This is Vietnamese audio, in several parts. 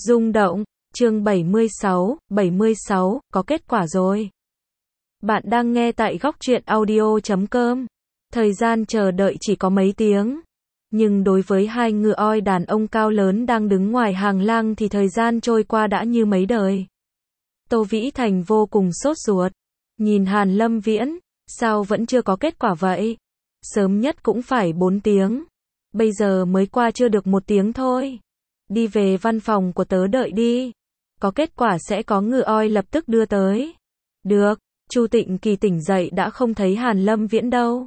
Rung động, chương 76, có kết quả rồi. Bạn đang nghe tại góc truyện audio.com. Thời gian chờ đợi chỉ có mấy tiếng. Nhưng đối với hai ngựa oi đàn ông cao lớn đang đứng ngoài hàng lang thì thời gian trôi qua đã như mấy đời. Tô Vĩ Thành vô cùng sốt ruột. Nhìn Hàn Lâm Viễn, sao vẫn chưa có kết quả vậy? Sớm nhất cũng phải 4 tiếng. Bây giờ mới qua chưa được 1 tiếng thôi. Đi về văn phòng của tớ đợi đi. Có kết quả sẽ có ngựa oi lập tức đưa tới. Được, Chu Tịnh Kỳ tỉnh dậy đã không thấy Hàn Lâm Viễn đâu.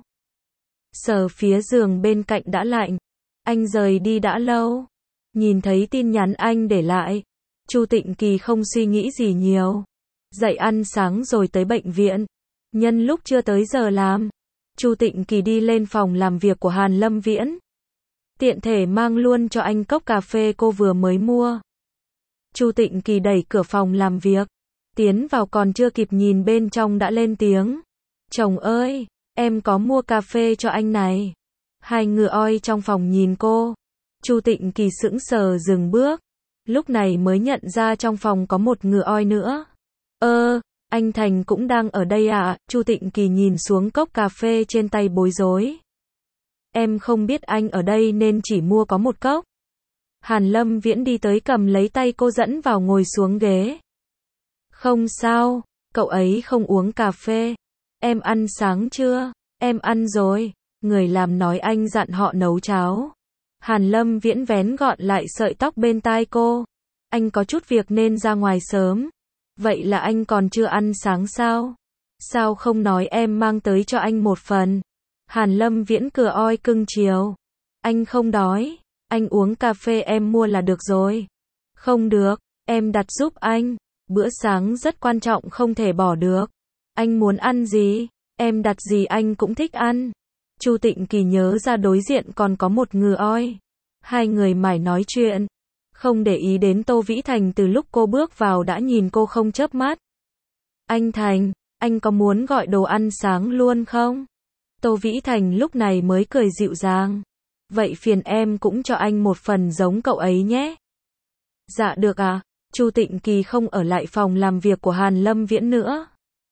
Sờ phía giường bên cạnh đã lạnh. Anh rời đi đã lâu. Nhìn thấy tin nhắn anh để lại. Chu Tịnh Kỳ không suy nghĩ gì nhiều. Dậy ăn sáng rồi tới bệnh viện. Nhân lúc chưa tới giờ làm, Chu Tịnh Kỳ đi lên phòng làm việc của Hàn Lâm Viễn. Tiện thể mang luôn cho anh cốc cà phê cô vừa mới mua. Chu Tịnh Kỳ đẩy cửa phòng làm việc. Tiến vào còn chưa kịp nhìn bên trong đã lên tiếng. Chồng ơi, em có mua cà phê cho anh này. Hai ngựa oi trong phòng nhìn cô. Chu Tịnh Kỳ sững sờ dừng bước. Lúc này mới nhận ra trong phòng có một ngựa oi nữa. Anh Thành cũng đang ở đây à? Chu Tịnh Kỳ nhìn xuống cốc cà phê trên tay bối rối. Em không biết anh ở đây nên chỉ mua có một cốc. Hàn Lâm Viễn đi tới cầm lấy tay cô dẫn vào ngồi xuống ghế. Không sao, cậu ấy không uống cà phê. Em ăn sáng chưa? Em ăn rồi. Người làm nói anh dặn họ nấu cháo. Hàn Lâm Viễn vén gọn lại sợi tóc bên tai cô. Anh có chút việc nên ra ngoài sớm. Vậy là anh còn chưa ăn sáng sao? Sao không nói em mang tới cho anh một phần? Hàn Lâm Viễn cửa oi cưng chiều. Anh không đói. Anh uống cà phê em mua là được rồi. Không được, em đặt giúp anh. Bữa sáng rất quan trọng không thể bỏ được. Anh muốn ăn gì? Em đặt gì anh cũng thích ăn. Chu Tịnh Kỳ nhớ ra đối diện còn có một ngựa oi. Hai người mải nói chuyện. Không để ý đến Tô Vĩ Thành từ lúc cô bước vào đã nhìn cô không chớp mắt. Anh Thành, anh có muốn gọi đồ ăn sáng luôn không? Tô Vĩ Thành lúc này mới cười dịu dàng. Vậy phiền em cũng cho anh một phần giống cậu ấy nhé. Dạ được à? Chu Tịnh Kỳ không ở lại phòng làm việc của Hàn Lâm Viễn nữa,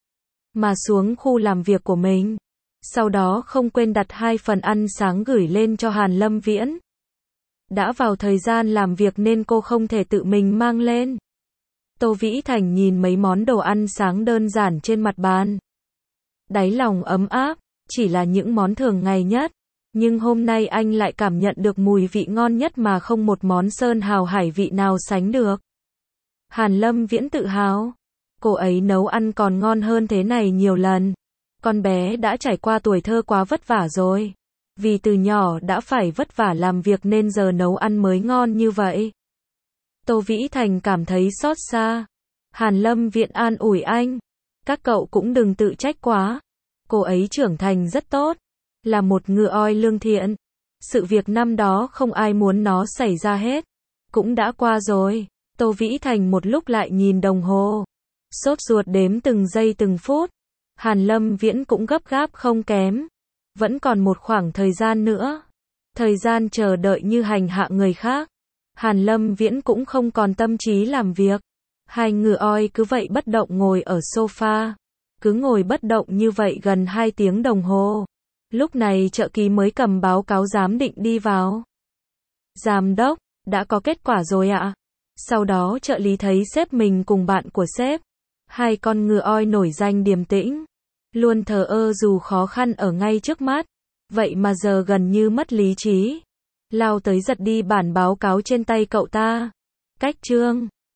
mà xuống khu làm việc của mình. Sau đó không quên đặt 2 phần ăn sáng gửi lên cho Hàn Lâm Viễn. Đã vào thời gian làm việc nên cô không thể tự mình mang lên. Tô Vĩ Thành nhìn mấy món đồ ăn sáng đơn giản trên mặt bàn. Đáy lòng ấm áp, chỉ là những món thường ngày nhất. Nhưng hôm nay anh lại cảm nhận được mùi vị ngon nhất mà không một món sơn hào hải vị nào sánh được. Hàn Lâm Viễn tự hào. Cô ấy nấu ăn còn ngon hơn thế này nhiều lần. Con bé đã trải qua tuổi thơ quá vất vả rồi. Vì từ nhỏ đã phải vất vả làm việc nên giờ nấu ăn mới ngon như vậy. Tô Vĩ Thành cảm thấy xót xa. Hàn Lâm Viễn an ủi anh. Các cậu cũng đừng tự trách quá. Cô ấy trưởng thành rất tốt. Là một ngựa oi lương thiện. Sự việc năm đó không ai muốn nó xảy ra hết. Cũng đã qua rồi. Tô Vĩ Thành một lúc lại nhìn đồng hồ. Sốt ruột đếm từng giây từng phút. Hàn Lâm Viễn cũng gấp gáp không kém. Vẫn còn một khoảng thời gian nữa. Thời gian chờ đợi như hành hạ người khác. Hàn Lâm Viễn cũng không còn tâm trí làm việc. Hai ngựa oi cứ vậy bất động ngồi ở sofa. Cứ ngồi bất động như vậy gần 2 tiếng đồng hồ. Lúc này trợ lý mới cầm báo cáo giám định đi vào. Giám đốc, đã có kết quả rồi ạ. Sau đó trợ lý thấy sếp mình cùng bạn của sếp. Hai con ngựa oi nổi danh điềm tĩnh. Luôn thờ ơ dù khó khăn ở ngay trước mắt. Vậy mà giờ gần như mất lý trí. Lao tới giật đi bản báo cáo trên tay cậu ta. Cách chương.